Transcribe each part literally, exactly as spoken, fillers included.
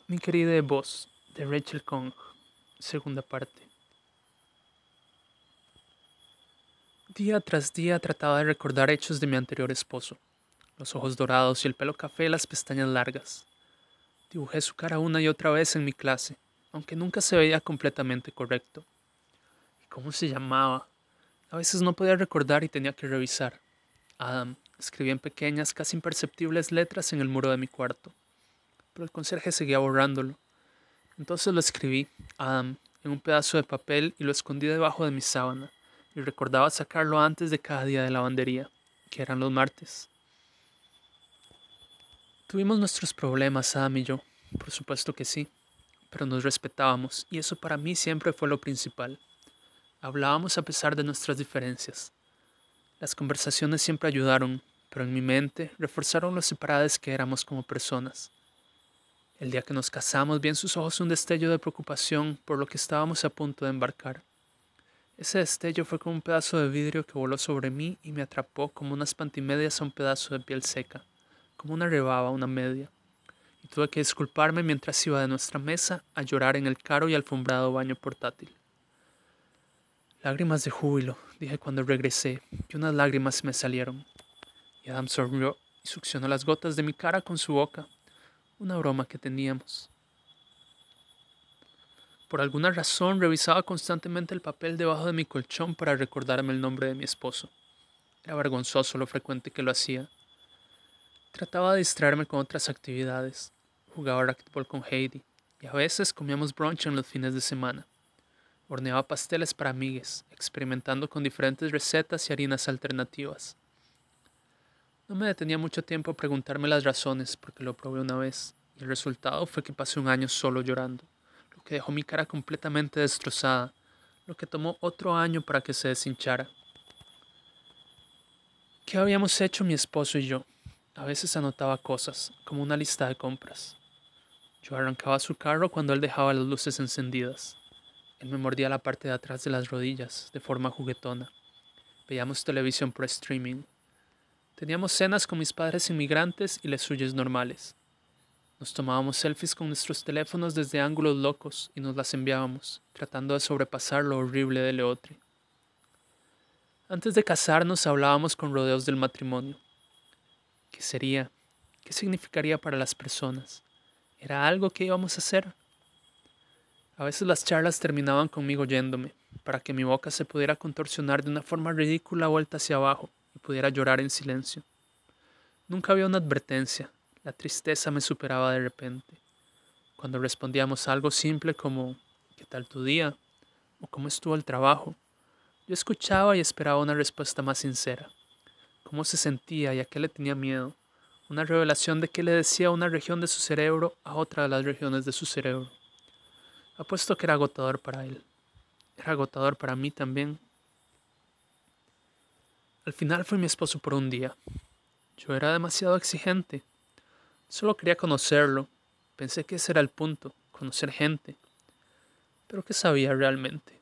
Mi querida voz, de Rachel Kong, segunda parte. Día tras día trataba de recordar hechos de mi anterior esposo. Los ojos dorados y el pelo café, las pestañas largas. Dibujé su cara una y otra vez en mi clase, aunque nunca se veía completamente correcto. ¿Y cómo se llamaba? A veces no podía recordar y tenía que revisar. Adam, escribí en pequeñas, casi imperceptibles letras en el muro de mi cuarto, pero el conserje seguía borrándolo. Entonces lo escribí, Adam, en un pedazo de papel y lo escondí debajo de mi sábana, y recordaba sacarlo antes de cada día de lavandería, que eran los martes. Tuvimos nuestros problemas, Adam y yo, por supuesto que sí, pero nos respetábamos, y eso para mí siempre fue lo principal. Hablábamos a pesar de nuestras diferencias. Las conversaciones siempre ayudaron, pero en mi mente reforzaron lo separadas que éramos como personas. El día que nos casamos vi en sus ojos un destello de preocupación por lo que estábamos a punto de embarcar. Ese destello fue como un pedazo de vidrio que voló sobre mí y me atrapó como unas pantimedias a un pedazo de piel seca, como una rebaba a una media, y tuve que disculparme mientras iba de nuestra mesa a llorar en el caro y alfombrado baño portátil. Lágrimas de júbilo, dije cuando regresé, y unas lágrimas me salieron, y Adam sonrió y succionó las gotas de mi cara con su boca, una broma que teníamos. Por alguna razón revisaba constantemente el papel debajo de mi colchón para recordarme el nombre de mi esposo. Era vergonzoso lo frecuente que lo hacía. Trataba de distraerme con otras actividades. Jugaba racquetball con Heidi y a veces comíamos brunch en los fines de semana. Horneaba pasteles para amigues, experimentando con diferentes recetas y harinas alternativas. No me detenía mucho tiempo a preguntarme las razones porque lo probé una vez y el resultado fue que pasé un año solo llorando, lo que dejó mi cara completamente destrozada, lo que tomó otro año para que se deshinchara. ¿Qué habíamos hecho mi esposo y yo? A veces anotaba cosas, como una lista de compras. Yo arrancaba su carro cuando él dejaba las luces encendidas. Él me mordía la parte de atrás de las rodillas, de forma juguetona. Veíamos televisión por streaming. Teníamos cenas con mis padres inmigrantes y las suyas normales. Nos tomábamos selfies con nuestros teléfonos desde ángulos locos y nos las enviábamos, tratando de sobrepasar lo horrible de Leotri. Antes de casarnos hablábamos con rodeos del matrimonio. ¿Qué sería? ¿Qué significaría para las personas? ¿Era algo que íbamos a hacer? A veces las charlas terminaban conmigo yéndome, para que mi boca se pudiera contorsionar de una forma ridícula vuelta hacia abajo y pudiera llorar en silencio. Nunca había una advertencia, la tristeza me superaba de repente. Cuando respondíamos algo simple como ¿qué tal tu día? O ¿cómo estuvo el trabajo? Yo escuchaba y esperaba una respuesta más sincera. ¿Cómo se sentía y a qué le tenía miedo? Una revelación de qué le decía una región de su cerebro a otra de las regiones de su cerebro. Apuesto que era agotador para él. Era agotador para mí también. Al final fue mi esposo por un día. Yo era demasiado exigente. Solo quería conocerlo. Pensé que ese era el punto, conocer gente. Pero ¿qué sabía realmente?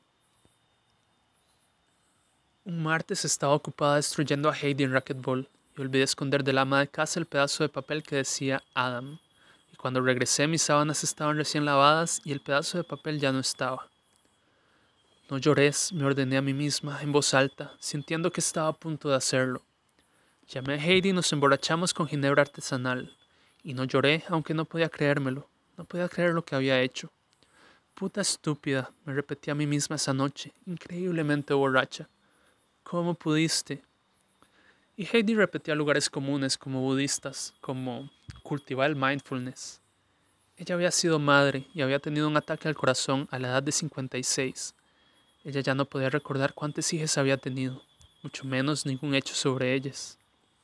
Un martes estaba ocupada destruyendo a Heidi en racquetball y olvidé esconder del ama de casa el pedazo de papel que decía Adam. Y cuando regresé mis sábanas estaban recién lavadas y el pedazo de papel ya no estaba. No llores, me ordené a mí misma en voz alta, sintiendo que estaba a punto de hacerlo. Llamé a Heidi y nos emborrachamos con ginebra artesanal. Y no lloré, aunque no podía creérmelo. No podía creer lo que había hecho. Puta estúpida, me repetí a mí misma esa noche, increíblemente borracha. ¿Cómo pudiste? Y Heidi repetía lugares comunes como budistas, como cultivar el mindfulness. Ella había sido madre y había tenido un ataque al corazón a la edad de cincuenta y seis. Ella ya no podía recordar cuántas hijas había tenido, mucho menos ningún hecho sobre ellas.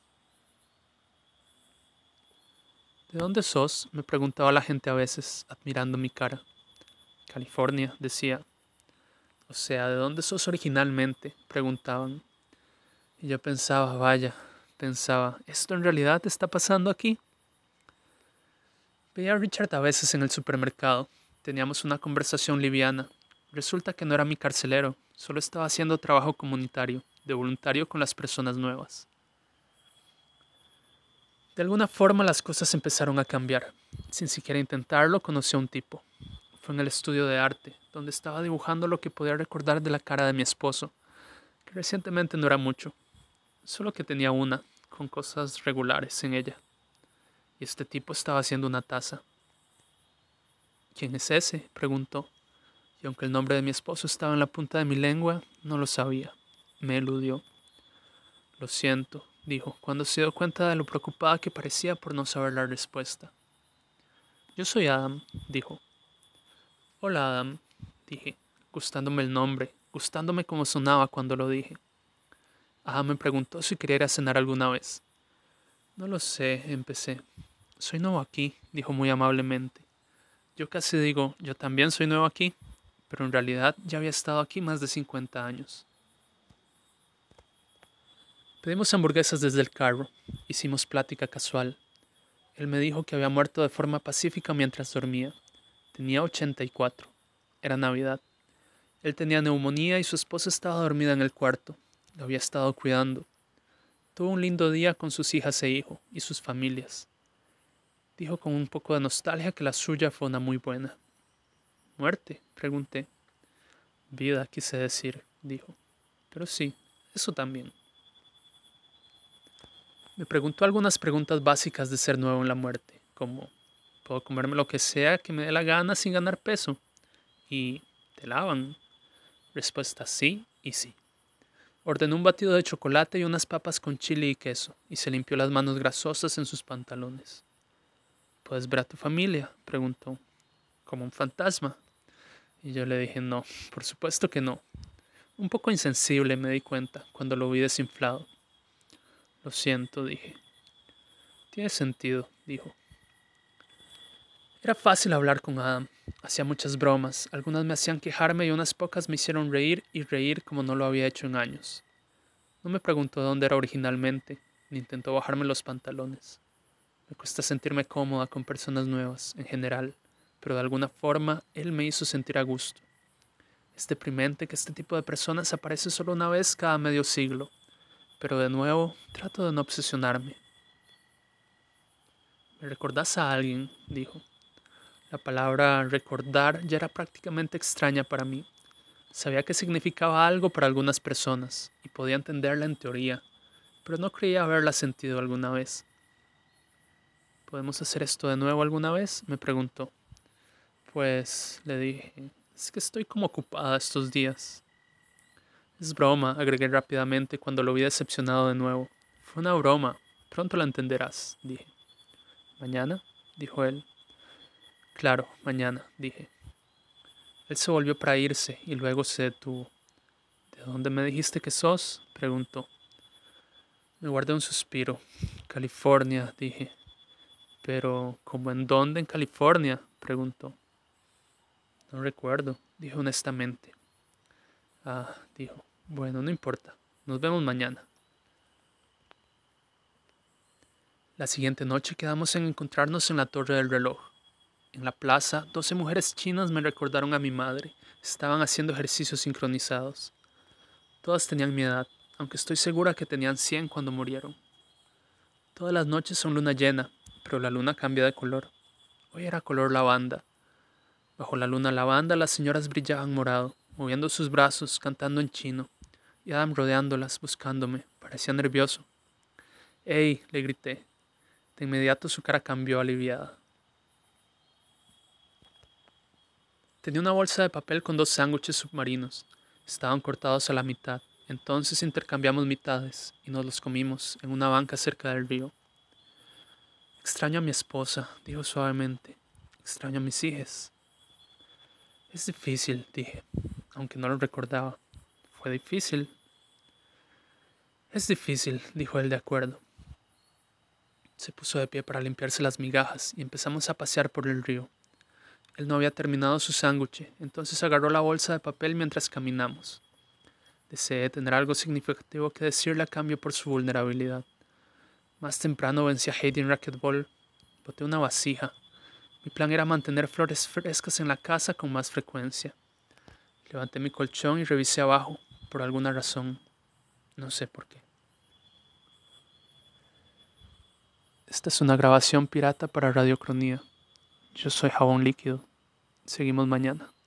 ¿De dónde sos? Me preguntaba la gente a veces, admirando mi cara. California, decía. O sea, ¿de dónde sos originalmente? Preguntaban. Y yo pensaba, vaya, pensaba, ¿esto en realidad está pasando aquí? Veía a Richard a veces en el supermercado. Teníamos una conversación liviana. Resulta que no era mi carcelero, solo estaba haciendo trabajo comunitario, de voluntario con las personas nuevas. De alguna forma las cosas empezaron a cambiar. Sin siquiera intentarlo, conocí a un tipo. Fue en el estudio de arte, donde estaba dibujando lo que podía recordar de la cara de mi esposo, que recientemente no era mucho, solo que tenía una, con cosas regulares en ella. Y este tipo estaba haciendo una taza. ¿Quién es ese?, preguntó, y aunque el nombre de mi esposo estaba en la punta de mi lengua, no lo sabía. Me eludió. Lo siento, dijo, cuando se dio cuenta de lo preocupada que parecía por no saber la respuesta. Yo soy Adam, dijo. Hola, Adam, dije, gustándome el nombre, gustándome como sonaba cuando lo dije. Adam me preguntó si quería ir a cenar alguna vez. No lo sé, empecé. Soy nuevo aquí, dijo muy amablemente. Yo casi digo, yo también soy nuevo aquí, pero en realidad ya había estado aquí más de cincuenta años. Pedimos hamburguesas desde el carro, hicimos plática casual. Él me dijo que había muerto de forma pacífica mientras dormía. Tenía ochenta y cuatro. Era Navidad. Él tenía neumonía y su esposa estaba dormida en el cuarto. Lo había estado cuidando. Tuvo un lindo día con sus hijas e hijo y sus familias. Dijo con un poco de nostalgia que la suya fue una muy buena. ¿Muerte?, pregunté. Vida, quise decir, dijo. Pero sí, eso también. Me preguntó algunas preguntas básicas de ser nuevo en la muerte, como ¿puedo comerme lo que sea que me dé la gana sin ganar peso? Y ¿te lavan? Respuesta sí y sí. Ordenó un batido de chocolate y unas papas con chile y queso, y se limpió las manos grasosas en sus pantalones. ¿Puedes ver a tu familia?, preguntó. ¿Como un fantasma? Y yo le dije no, por supuesto que no. Un poco insensible me di cuenta cuando lo vi desinflado. Lo siento, dije. Tiene sentido, dijo. Era fácil hablar con Adam. Hacía muchas bromas, algunas me hacían quejarme y unas pocas me hicieron reír y reír como no lo había hecho en años. No me preguntó de dónde era originalmente, ni intentó bajarme los pantalones. Me cuesta sentirme cómoda con personas nuevas, en general, pero de alguna forma él me hizo sentir a gusto. Es deprimente que este tipo de personas aparece solo una vez cada medio siglo, pero de nuevo trato de no obsesionarme. ¿Me recordás a alguien?, dijo. La palabra recordar ya era prácticamente extraña para mí. Sabía que significaba algo para algunas personas y podía entenderla en teoría, pero no creía haberla sentido alguna vez. ¿Podemos hacer esto de nuevo alguna vez?, me preguntó. Pues, le dije, es que estoy como ocupada estos días. Es broma, agregué rápidamente cuando lo vi decepcionado de nuevo. Fue una broma, pronto la entenderás, dije. ¿Mañana?, dijo él. Claro, mañana, dije. Él se volvió para irse y luego se detuvo. ¿De dónde me dijiste que sos?, preguntó. Me guardé un suspiro. California, dije. Pero, ¿cómo en dónde en California?, preguntó. No recuerdo, dije honestamente. Ah, dijo. Bueno, no importa. Nos vemos mañana. La siguiente noche quedamos en encontrarnos en la torre del reloj. En la plaza, doce mujeres chinas me recordaron a mi madre. Estaban haciendo ejercicios sincronizados. Todas tenían mi edad, aunque estoy segura que tenían cien cuando murieron. Todas las noches son luna llena, pero la luna cambia de color. Hoy era color lavanda. Bajo la luna lavanda las señoras brillaban morado, moviendo sus brazos, cantando en chino, y Adam rodeándolas, buscándome. Parecía nervioso. «¡Ey!», le grité. De inmediato su cara cambió aliviada. Tenía una bolsa de papel con dos sándwiches submarinos. Estaban cortados a la mitad. Entonces intercambiamos mitades y nos los comimos en una banca cerca del río. Extraño a mi esposa, dijo suavemente. Extraño a mis hijas. Es difícil, dije, aunque no lo recordaba. Fue difícil. Es difícil, dijo él de acuerdo. Se puso de pie para limpiarse las migajas y empezamos a pasear por el río. Él no había terminado su sándwich, entonces agarró la bolsa de papel mientras caminamos. Deseé tener algo significativo que decirle a cambio por su vulnerabilidad. Más temprano vencí a Heidi en racquetball. Boté una vasija. Mi plan era mantener flores frescas en la casa con más frecuencia. Levanté mi colchón y revisé abajo, por alguna razón. No sé por qué. Esta es una grabación pirata para Radiocronía. Yo soy Jabón Líquido. Seguimos mañana.